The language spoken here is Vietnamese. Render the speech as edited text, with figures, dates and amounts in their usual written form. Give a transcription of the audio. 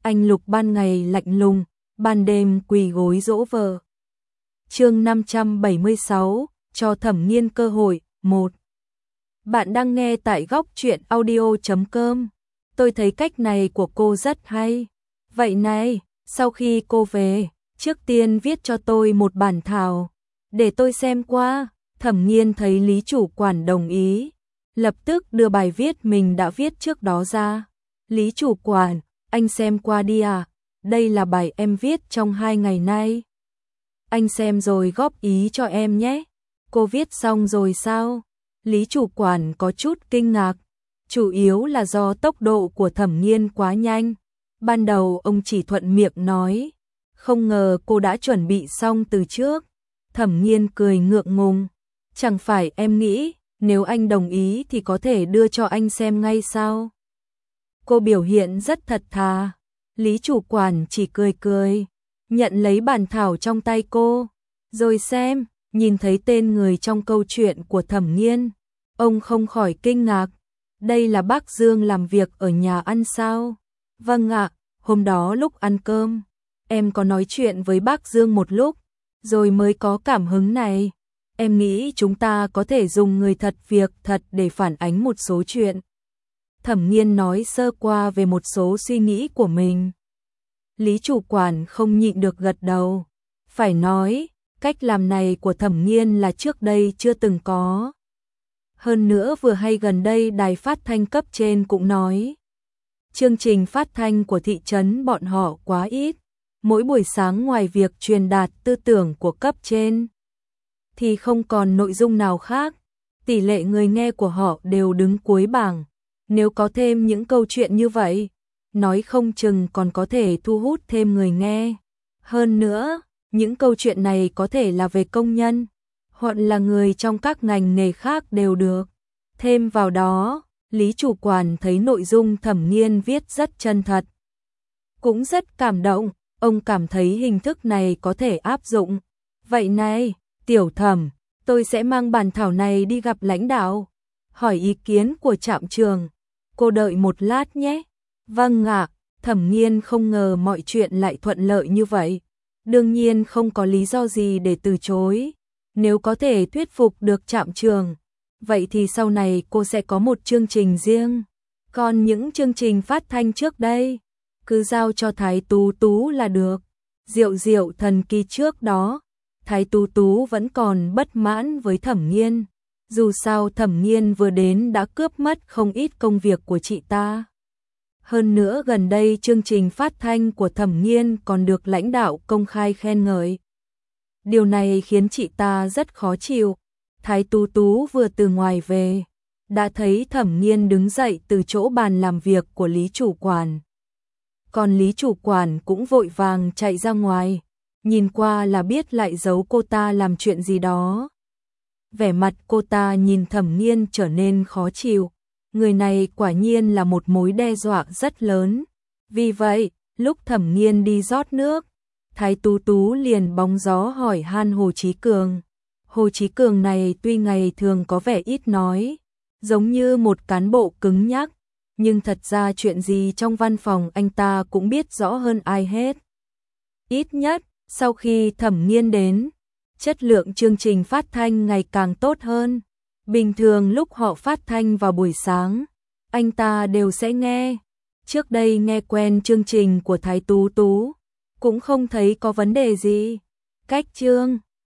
Anh Lục ban ngày lạnh lùng, ban đêm quỳ gối dỗ vợ. Chương 576, cho Thẩm Nghiên cơ hội, 1. Bạn đang nghe tại góc truyện audio.com. Tôi thấy cách này của cô rất hay. Vậy này, sau khi cô về, trước tiên viết cho tôi một bản thảo, để tôi xem qua. Thẩm Nghiên thấy Lý chủ quản đồng ý, lập tức đưa bài viết mình đã viết trước đó ra. Lý chủ quản, anh xem qua đi à? Đây là bài em viết trong 2 ngày nay. Anh xem rồi góp ý cho em nhé. Cô viết xong rồi sao? Lý chủ quản có chút kinh ngạc, chủ yếu là do tốc độ của Thẩm Nghiên quá nhanh. Ban đầu ông chỉ thuận miệng nói, không ngờ cô đã chuẩn bị xong từ trước. Thẩm Nghiên cười ngượng ngùng, chẳng phải em nghĩ nếu anh đồng ý thì có thể đưa cho anh xem ngay sao? Cô biểu hiện rất thật thà. Lý chủ quản chỉ cười cười, nhận lấy bản thảo trong tay cô, rồi xem, nhìn thấy tên người trong câu chuyện của Thẩm Nghiên. Ông không khỏi kinh ngạc, đây là bác Dương làm việc ở nhà ăn sao? Vâng ạ, hôm đó lúc ăn cơm, em có nói chuyện với bác Dương một lúc, rồi mới có cảm hứng này. Em nghĩ chúng ta có thể dùng người thật việc thật để phản ánh một số chuyện. Thẩm Nghiên nói sơ qua về một số suy nghĩ của mình. Lý chủ quản không nhịn được gật đầu. Phải nói, cách làm này của Thẩm Nghiên là trước đây chưa từng có. Hơn nữa vừa hay gần đây đài phát thanh cấp trên cũng nói, chương trình phát thanh của thị trấn bọn họ quá ít. Mỗi buổi sáng ngoài việc truyền đạt tư tưởng của cấp trên, thì không còn nội dung nào khác. Tỷ lệ người nghe của họ đều đứng cuối bảng. Nếu có thêm những câu chuyện như vậy, nói không chừng còn có thể thu hút thêm người nghe. Hơn nữa, những câu chuyện này có thể là về công nhân, hoặc là người trong các ngành nghề khác đều được. Thêm vào đó, Lý chủ quản thấy nội dung Thẩm Nghiên viết rất chân thật, cũng rất cảm động. Ông cảm thấy hình thức này có thể áp dụng. Vậy này, Tiểu Thẩm, tôi sẽ mang bản thảo này đi gặp lãnh đạo, hỏi ý kiến của trạm trường. Cô đợi một lát nhé. Vâng ạ. Thẩm Nghiên không ngờ mọi chuyện lại thuận lợi như vậy. Đương nhiên không có lý do gì để từ chối. Nếu có thể thuyết phục được trạm trường, vậy thì sau này cô sẽ có một chương trình riêng. Còn những chương trình phát thanh trước đây, cứ giao cho Thái Tú Tú là được. Diệu Diệu Thần Kỳ trước đó, Thái Tú Tú vẫn còn bất mãn với Thẩm Nghiên. Dù sao Thẩm Nghiên vừa đến đã cướp mất không ít công việc của chị ta. Hơn nữa gần đây chương trình phát thanh của Thẩm Nghiên còn được lãnh đạo công khai khen ngợi. Điều này khiến chị ta rất khó chịu. Thái Tú Tú vừa từ ngoài về, đã thấy Thẩm Nghiên đứng dậy từ chỗ bàn làm việc của Lý chủ quản. Còn Lý chủ quản cũng vội vàng chạy ra ngoài, nhìn qua là biết lại giấu cô ta làm chuyện gì đó. Vẻ mặt cô ta nhìn Thẩm Nghiên trở nên khó chịu. Người này quả nhiên là một mối đe dọa rất lớn. Vì vậy, lúc Thẩm Nghiên đi rót nước, Thái Tú Tú liền bóng gió hỏi han Hồ Chí Cường. Hồ Chí Cường này tuy ngày thường có vẻ ít nói, giống như một cán bộ cứng nhắc, nhưng thật ra chuyện gì trong văn phòng anh ta cũng biết rõ hơn ai hết. Ít nhất, sau khi Thẩm Nghiên đến, chất lượng chương trình phát thanh ngày càng tốt hơn. Bình thường lúc họ phát thanh vào buổi sáng, anh ta đều sẽ nghe. Trước đây nghe quen chương trình của Thái Tú Tú, cũng không thấy có vấn đề gì. Cách chương